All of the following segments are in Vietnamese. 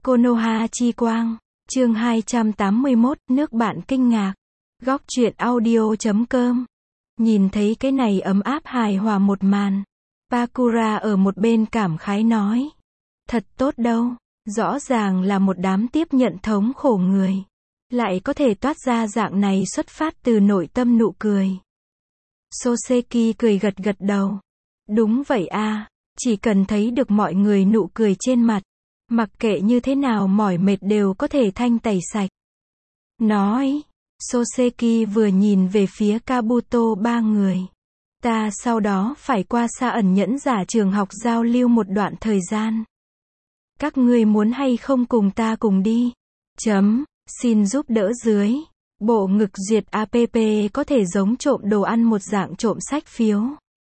Konoha chi quang. Chương 281, nước bạn kinh ngạc. Góc truyện audio.com. Nhìn thấy cái này ấm áp hài hòa một màn. Pakura ở một bên cảm khái nói. Thật tốt đâu. Rõ ràng là một đám tiếp nhận thống khổ người. Lại có thể toát ra dạng này xuất phát từ nội tâm nụ cười. Soseki cười gật gật đầu. Đúng vậy a, chỉ cần thấy được mọi người nụ cười trên mặt. Mặc kệ như thế nào mỏi mệt đều có thể thanh tẩy sạch. Nói. Soseki vừa nhìn về phía Kabuto ba người. Ta sau đó phải qua Sa ẩn nhẫn giả trường học giao lưu một đoạn thời gian. Các ngươi muốn hay không cùng ta cùng đi? Xin giúp đỡ dưới. Bộ ngực duyệt app có thể giống trộm đồ ăn một dạng trộm sách phiếu.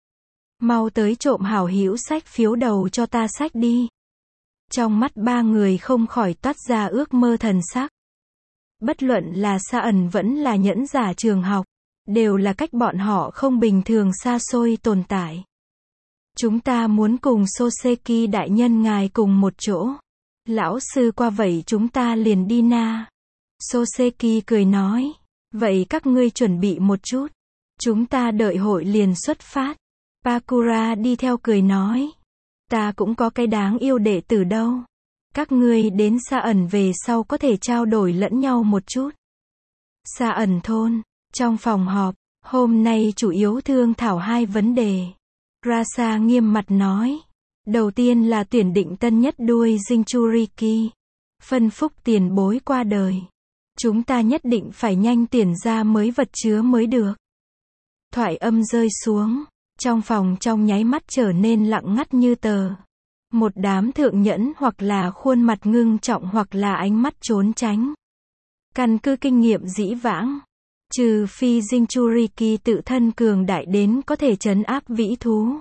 Mau tới trộm hảo hữu sách phiếu đầu cho ta sách đi. Trong mắt ba người không khỏi toát ra ước mơ thần sắc. Bất luận là Sa ẩn vẫn là nhẫn giả trường học, đều là cách bọn họ không bình thường xa xôi tồn tại. Chúng ta muốn cùng Soseki đại nhân ngài cùng một chỗ. Lão sư qua vậy chúng ta liền đi na. Soseki cười nói. Vậy các ngươi chuẩn bị một chút. Chúng ta đợi hội liền xuất phát. Pakura đi theo cười nói. Ta cũng có cái đáng yêu đệ tử đâu. Các ngươi đến Sa ẩn về sau có thể trao đổi lẫn nhau một chút. Sa ẩn thôn. Trong phòng họp, hôm nay chủ yếu thương thảo hai vấn đề. Rasa nghiêm mặt nói. Đầu tiên là tuyển định tân nhất đuôi Jinchuriki. Phân phúc tiền bối qua đời. Chúng ta nhất định phải nhanh tuyển ra mới vật chứa mới được. Thoại âm rơi xuống. Trong phòng trong nháy mắt trở nên lặng ngắt như tờ. Một đám thượng nhẫn hoặc là khuôn mặt ngưng trọng hoặc là ánh mắt trốn tránh. Căn cứ kinh nghiệm dĩ vãng. Trừ phi Jinchuriki tự thân cường đại đến có thể trấn áp vĩ thú.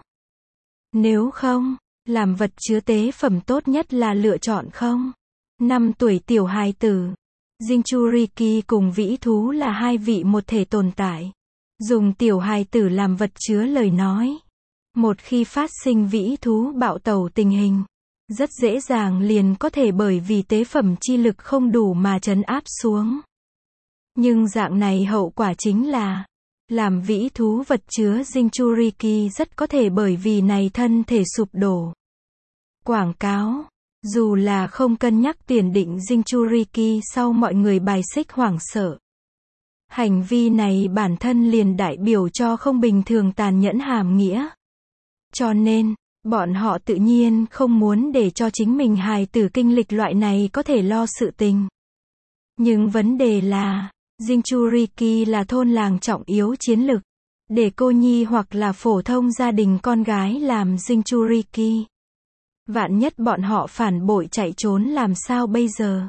Nếu không, làm vật chứa tế phẩm tốt nhất là lựa chọn không. 5 tuổi tiểu hài tử. Jinchuriki cùng vĩ thú là hai vị một thể tồn tại. Dùng tiểu hài tử làm vật chứa lời nói. Một khi phát sinh vĩ thú bạo tẩu tình hình, rất dễ dàng liền có thể bởi vì tế phẩm chi lực không đủ mà trấn áp xuống. Nhưng dạng này hậu quả chính là, làm vĩ thú vật chứa Jinchuriki rất có thể bởi vì này thân thể sụp đổ. Quảng cáo. Dù là không cân nhắc tuyển định Jinchuriki sau mọi người bài xích hoảng sợ. Hành vi này bản thân liền đại biểu cho không bình thường tàn nhẫn hàm nghĩa. Cho nên, bọn họ tự nhiên không muốn để cho chính mình hài tử kinh lịch loại này có thể lo sự tình. Nhưng vấn đề là, Jinchuriki là thôn làng trọng yếu chiến lực. Để cô nhi hoặc là phổ thông gia đình con gái làm Jinchuriki. Vạn nhất bọn họ phản bội chạy trốn làm sao bây giờ?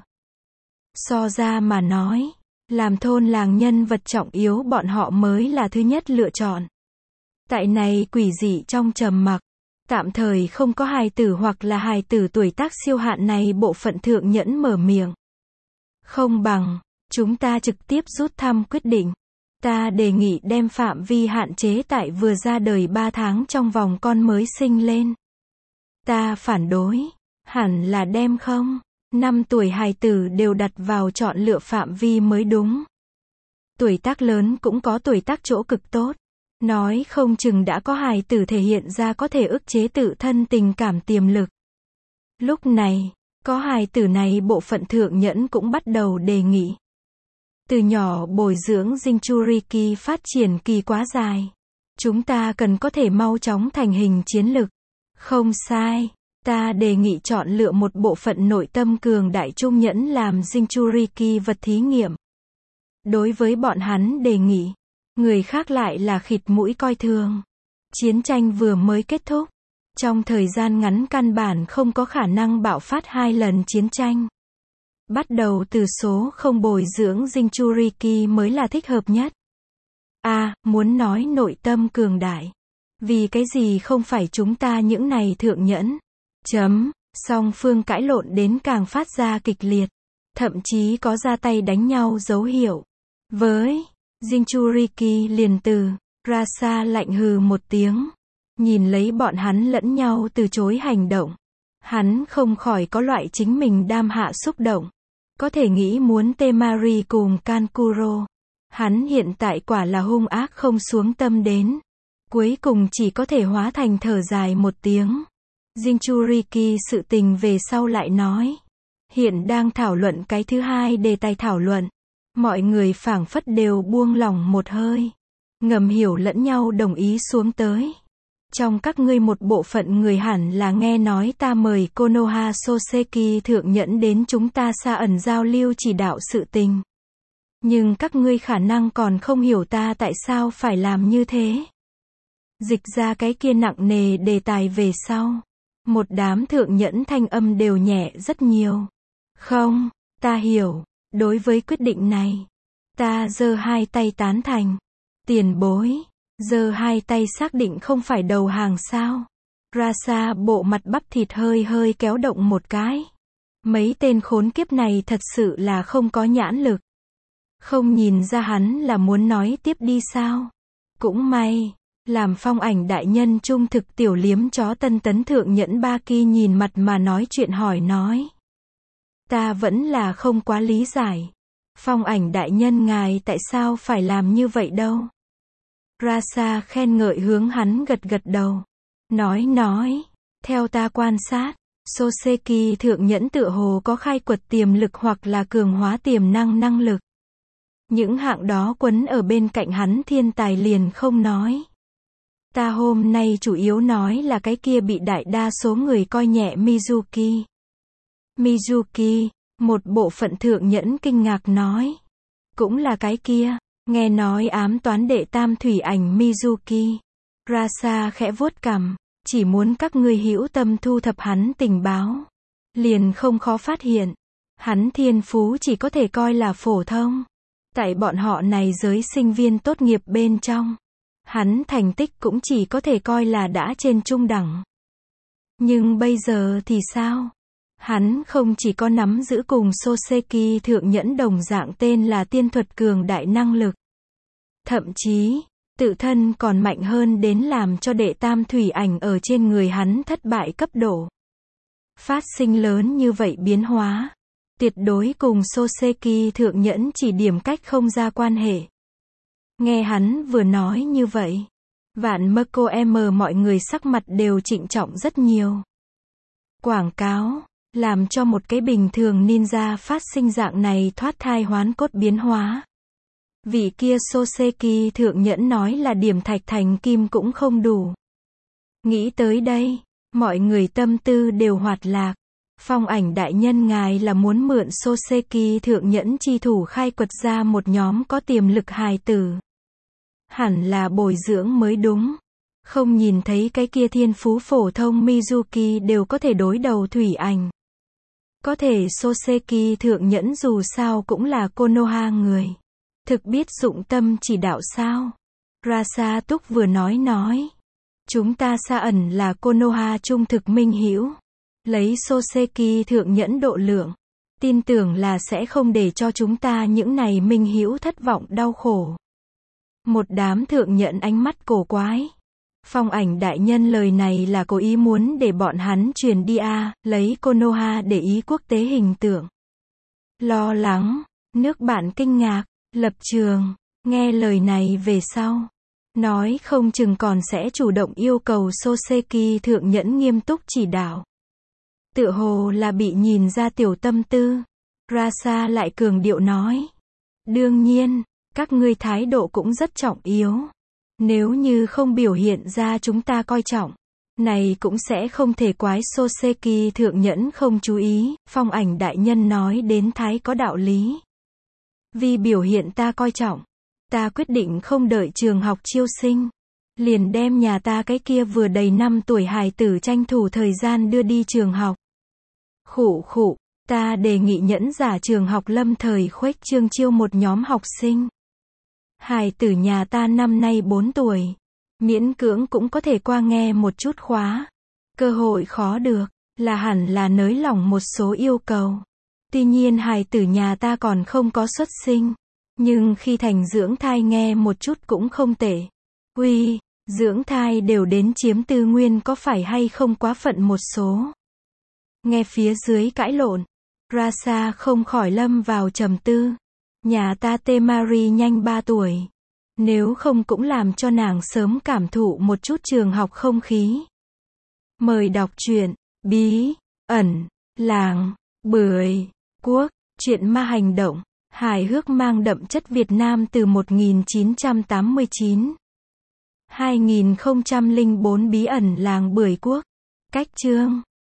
So ra mà nói, làm thôn làng nhân vật trọng yếu bọn họ mới là thứ nhất lựa chọn. Tại này quỷ dị trong trầm mặc, tạm thời không có hài tử hoặc là hài tử tuổi tác siêu hạn này bộ phận thượng nhẫn mở miệng. Không bằng, chúng ta trực tiếp rút thăm quyết định. Ta đề nghị đem phạm vi hạn chế tại vừa ra đời 3 tháng trong vòng con mới sinh lên. Ta phản đối. Hẳn là đem không. 5 tuổi hài tử đều đặt vào chọn lựa phạm vi mới đúng. Tuổi tác lớn cũng có tuổi tác chỗ cực tốt. Nói không chừng đã có hài tử thể hiện ra có thể ức chế tự thân tình cảm tiềm lực. Lúc này, có hài tử này bộ phận thượng nhẫn cũng bắt đầu đề nghị. Từ nhỏ bồi dưỡng Jinchuriki phát triển kỳ quá dài. Chúng ta cần có thể mau chóng thành hình chiến lực. Không sai. Ta đề nghị chọn lựa một bộ phận nội tâm cường đại trung nhẫn làm Jinchuriki vật thí nghiệm. Đối với bọn hắn đề nghị, người khác lại là khịt mũi coi thường. Chiến tranh vừa mới kết thúc. Trong thời gian ngắn căn bản không có khả năng bạo phát 2 lần chiến tranh. Bắt đầu từ số không bồi dưỡng Jinchuriki mới là thích hợp nhất. Muốn nói nội tâm cường đại. Vì cái gì không phải chúng ta những này thượng nhẫn? Song phương cãi lộn đến càng phát ra kịch liệt. Thậm chí có ra tay đánh nhau dấu hiệu. Với Jinchuriki liền từ, Rasa lạnh hừ một tiếng. Nhìn lấy bọn hắn lẫn nhau từ chối hành động. Hắn không khỏi có loại chính mình đam hạ xúc động. Có thể nghĩ muốn Temari cùng Kankuro. Hắn hiện tại quả là hung ác không xuống tâm đến. Cuối cùng chỉ có thể hóa thành thở dài một tiếng. Jinchuriki sự tình về sau lại nói. Hiện đang thảo luận cái thứ hai đề tài thảo luận. Mọi người phảng phất đều buông lỏng một hơi. Ngầm hiểu lẫn nhau đồng ý xuống tới. Trong các ngươi một bộ phận người hẳn là nghe nói ta mời Konoha Soseki thượng nhẫn đến chúng ta xa ẩn giao lưu chỉ đạo sự tình. Nhưng các ngươi khả năng còn không hiểu ta tại sao phải làm như thế. Dịch ra cái kia nặng nề đề tài về sau. Một đám thượng nhẫn thanh âm đều nhẹ rất nhiều. Không, ta hiểu. Đối với quyết định này, ta giơ hai tay tán thành. Tiền bối, giơ hai tay xác định không phải đầu hàng sao. Rasa bộ mặt bắp thịt hơi hơi kéo động một cái. Mấy tên khốn kiếp này thật sự là không có nhãn lực. Không nhìn ra hắn là muốn nói tiếp đi sao. Cũng may, làm Phong Ảnh đại nhân trung thực tiểu liếm chó tân tấn thượng nhẫn Baki nhìn mặt mà nói chuyện hỏi nói. Ta vẫn là không quá lý giải. Phong Ảnh đại nhân ngài tại sao phải làm như vậy đâu. Rasa khen ngợi hướng hắn gật gật đầu. Nói, theo ta quan sát, Soseki thượng nhẫn tựa hồ có khai quật tiềm lực hoặc là cường hóa tiềm năng lực. Những hạng đó quấn ở bên cạnh hắn thiên tài liền không nói. Ta hôm nay chủ yếu nói là cái kia bị đại đa số người coi nhẹ Mizuki. Mizuki, một bộ phận thượng nhẫn kinh ngạc nói. Cũng là cái kia, nghe nói ám toán đệ tam thủy ảnh Mizuki. Rasa khẽ vuốt cằm, chỉ muốn các ngươi hữu tâm thu thập hắn tình báo. Liền không khó phát hiện. Hắn thiên phú chỉ có thể coi là phổ thông. Tại bọn họ này giới sinh viên tốt nghiệp bên trong. Hắn thành tích cũng chỉ có thể coi là đã trên trung đẳng. Nhưng bây giờ thì sao? Hắn không chỉ có nắm giữ cùng Soseki thượng nhẫn đồng dạng tên là tiên thuật cường đại năng lực. Thậm chí, tự thân còn mạnh hơn đến làm cho đệ tam thủy ảnh ở trên người hắn thất bại cấp độ. Phát sinh lớn như vậy biến hóa. Tuyệt đối cùng Soseki thượng nhẫn chỉ điểm cách không ra quan hệ. Nghe hắn vừa nói như vậy. Vạn Mako mọi người sắc mặt đều trịnh trọng rất nhiều. Quảng cáo, làm cho một cái bình thường ninja phát sinh dạng này thoát thai hoán cốt biến hóa. Vị kia Soseki thượng nhẫn nói là điểm thạch thành kim cũng không đủ. Nghĩ tới đây, mọi người tâm tư đều hoạt lạc. Phong Ảnh đại nhân ngài là muốn mượn Soseki thượng nhẫn chi thủ khai quật ra một nhóm có tiềm lực hài tử. Hẳn là bồi dưỡng mới đúng. Không nhìn thấy cái kia thiên phú phổ thông Mizuki đều có thể đối đầu thủy ảnh. Có thể Soseki thượng nhẫn dù sao cũng là Konoha người. Thực biết dụng tâm chỉ đạo sao. Rasa Túc vừa nói. Chúng ta xa ẩn là Konoha trung thực minh hữu. Lấy Soseki thượng nhẫn độ lượng. Tin tưởng là sẽ không để cho chúng ta những này minh hữu thất vọng đau khổ. Một đám thượng nhẫn ánh mắt cổ quái. Phong Ảnh đại nhân lời này là cố ý muốn để bọn hắn truyền đi lấy Konoha để ý quốc tế hình tượng. Lo lắng, nước bạn kinh ngạc, lập trường, nghe lời này về sau. Nói không chừng còn sẽ chủ động yêu cầu Soseki thượng nhẫn nghiêm túc chỉ đạo. Tựa hồ là bị nhìn ra tiểu tâm tư. Rasa lại cường điệu nói. Đương nhiên, các ngươi thái độ cũng rất trọng yếu. Nếu như không biểu hiện ra chúng ta coi trọng, này cũng sẽ không thể quái Soseki thượng nhẫn không chú ý. Phong Ảnh đại nhân nói đến thái có đạo lý. Vì biểu hiện ta coi trọng, ta quyết định không đợi trường học chiêu sinh. Liền đem nhà ta cái kia vừa đầy 5 tuổi hài tử tranh thủ thời gian đưa đi trường học. Khụ, ta đề nghị nhẫn giả trường học lâm thời khuếch trương chiêu một nhóm học sinh. Hài tử nhà ta năm nay 4 tuổi. Miễn cưỡng cũng có thể qua nghe một chút khóa. Cơ hội khó được, là hẳn là nới lỏng một số yêu cầu. Tuy nhiên hài tử nhà ta còn không có xuất sinh. Nhưng khi thành dưỡng thai nghe một chút cũng không tệ. Uy, dưỡng thai đều đến chiếm tư nguyên có phải hay không quá phận một số. Nghe phía dưới cãi lộn, Rasa không khỏi lâm vào trầm tư. Nhà ta tê Marie nhanh 3 tuổi. Nếu không cũng làm cho nàng sớm cảm thụ một chút trường học không khí. Mời đọc truyện Bí ẩn làng Bưởi Quốc, truyện ma hành động, hài hước mang đậm chất Việt Nam từ 1989. 2004 Bí ẩn làng Bưởi Quốc. Cách chương